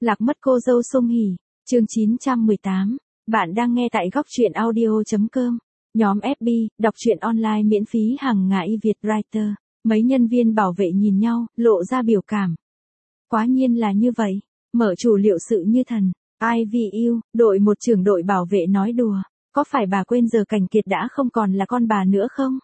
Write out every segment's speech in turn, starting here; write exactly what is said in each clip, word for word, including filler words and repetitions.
Lạc mất cô dâu Song Hỷ, chương chín trăm mười tám. Bạn đang nghe tại góc truyện audio chấm com. Nhóm ép bê, đọc truyện online miễn phí hàng ngày Việt Writer. Mấy nhân viên bảo vệ nhìn nhau, lộ ra biểu cảm. Quá nhiên là như vậy, mở chủ liệu sự như thần. I V U, đội một trưởng đội bảo vệ nói đùa. Có phải bà quên giờ Cảnh Kiệt đã không còn là con bà nữa không?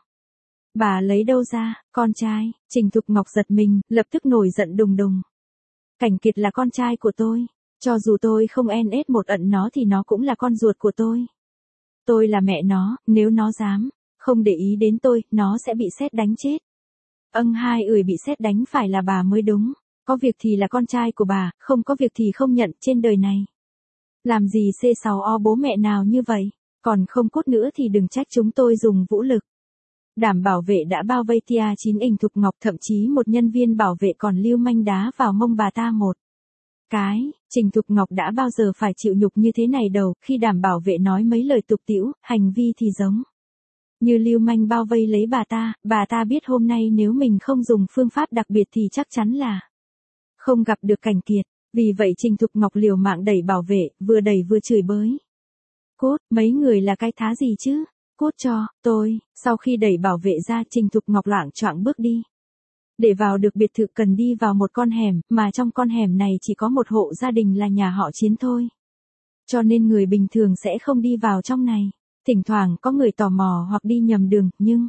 Bà lấy đâu ra, con trai? Trình Thục Ngọc giật mình, lập tức nổi giận đùng đùng. Cảnh Kiệt là con trai của tôi. Cho dù tôi không en ét một ẩn nó thì nó cũng là con ruột của tôi. Tôi là mẹ nó, nếu nó dám không để ý đến tôi, nó sẽ bị sét đánh chết. Âng hai ười bị sét đánh phải là bà mới đúng. Có việc thì là con trai của bà, không có việc thì không nhận trên đời này. Làm gì C sáu O bố mẹ nào như vậy, còn không cốt nữa thì đừng trách chúng tôi dùng vũ lực. Đảm bảo vệ đã bao vây tia chín Ình Thục Ngọc, thậm chí một nhân viên bảo vệ còn lưu manh đá vào mông bà ta một cái. Trình Thục Ngọc đã bao giờ phải chịu nhục như thế này đâu, khi đảm bảo vệ nói mấy lời tục tĩu, hành vi thì giống như lưu manh bao vây lấy bà ta. Bà ta biết hôm nay nếu mình không dùng phương pháp đặc biệt thì chắc chắn là không gặp được Cảnh Kiệt. Vì vậy Trình Thục Ngọc liều mạng đẩy bảo vệ, vừa đẩy vừa chửi bới. Cút, mấy người là cái thá gì chứ? Cút cho tôi. Sau khi đẩy bảo vệ ra, Trình Thục Ngọc loạng choạng bước đi. Để vào được biệt thự cần đi vào một con hẻm, mà trong con hẻm này chỉ có một hộ gia đình là nhà họ Chiến thôi. Cho nên người bình thường sẽ không đi vào trong này. Thỉnh thoảng có người tò mò hoặc đi nhầm đường, nhưng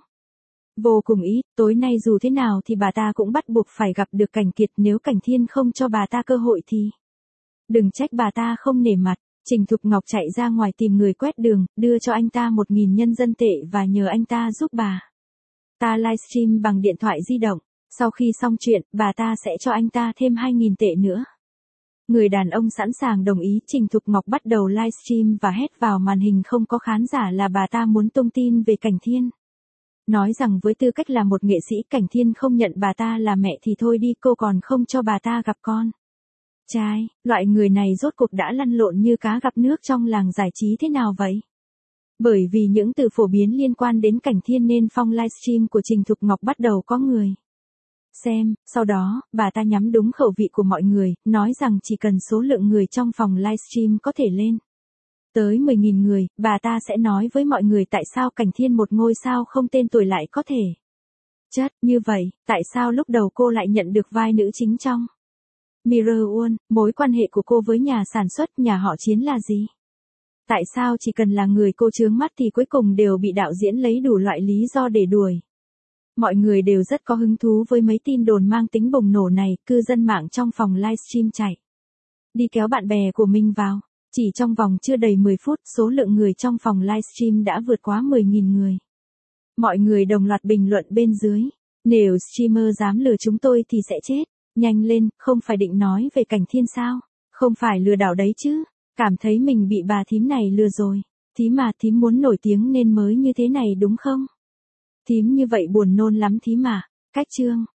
vô cùng ít. Tối nay dù thế nào thì bà ta cũng bắt buộc phải gặp được Cảnh Kiệt, nếu Cảnh Thiên không cho bà ta cơ hội thì đừng trách bà ta không nể mặt. Trình Thục Ngọc chạy ra ngoài tìm người quét đường, đưa cho anh ta một nghìn nhân dân tệ và nhờ anh ta giúp bà ta livestream bằng điện thoại di động. Sau khi xong chuyện, bà ta sẽ cho anh ta thêm hai nghìn tệ nữa. Người đàn ông sẵn sàng đồng ý. Trình Thục Ngọc bắt đầu livestream và hét vào màn hình không có khán giả là bà ta muốn tung tin về Cảnh Thiên. Nói rằng với tư cách là một nghệ sĩ, Cảnh Thiên không nhận bà ta là mẹ thì thôi đi, cô còn không cho bà ta gặp con trai. Loại người này rốt cuộc đã lăn lộn như cá gặp nước trong làng giải trí thế nào vậy? Bởi vì những từ phổ biến liên quan đến Cảnh Thiên nên phong livestream của Trình Thục Ngọc bắt đầu có người xem. Sau đó, bà ta nhắm đúng khẩu vị của mọi người, nói rằng chỉ cần số lượng người trong phòng livestream có thể lên tới mười nghìn người, bà ta sẽ nói với mọi người tại sao Cảnh Thiên, một ngôi sao không tên tuổi, lại có thể chất như vậy. Tại sao lúc đầu cô lại nhận được vai nữ chính trong Mirror World? Mối quan hệ của cô với nhà sản xuất, nhà họ Chiến là gì? Tại sao chỉ cần là người cô chướng mắt thì cuối cùng đều bị đạo diễn lấy đủ loại lý do để đuổi? Mọi người đều rất có hứng thú với mấy tin đồn mang tính bùng nổ này. Cư dân mạng trong phòng livestream chạy đi kéo bạn bè của mình vào. Chỉ trong vòng chưa đầy mười phút, số lượng người trong phòng livestream đã vượt quá mười nghìn người. Mọi người đồng loạt bình luận bên dưới: nếu streamer dám lừa chúng tôi thì sẽ chết. Nhanh lên, không phải định nói về Cảnh Thiên sao? Không phải lừa đảo đấy chứ? Cảm thấy mình bị bà thím này lừa rồi. Thím mà, thím muốn nổi tiếng nên mới như thế này đúng không? Thím như vậy buồn nôn lắm thím mà. Cách chương.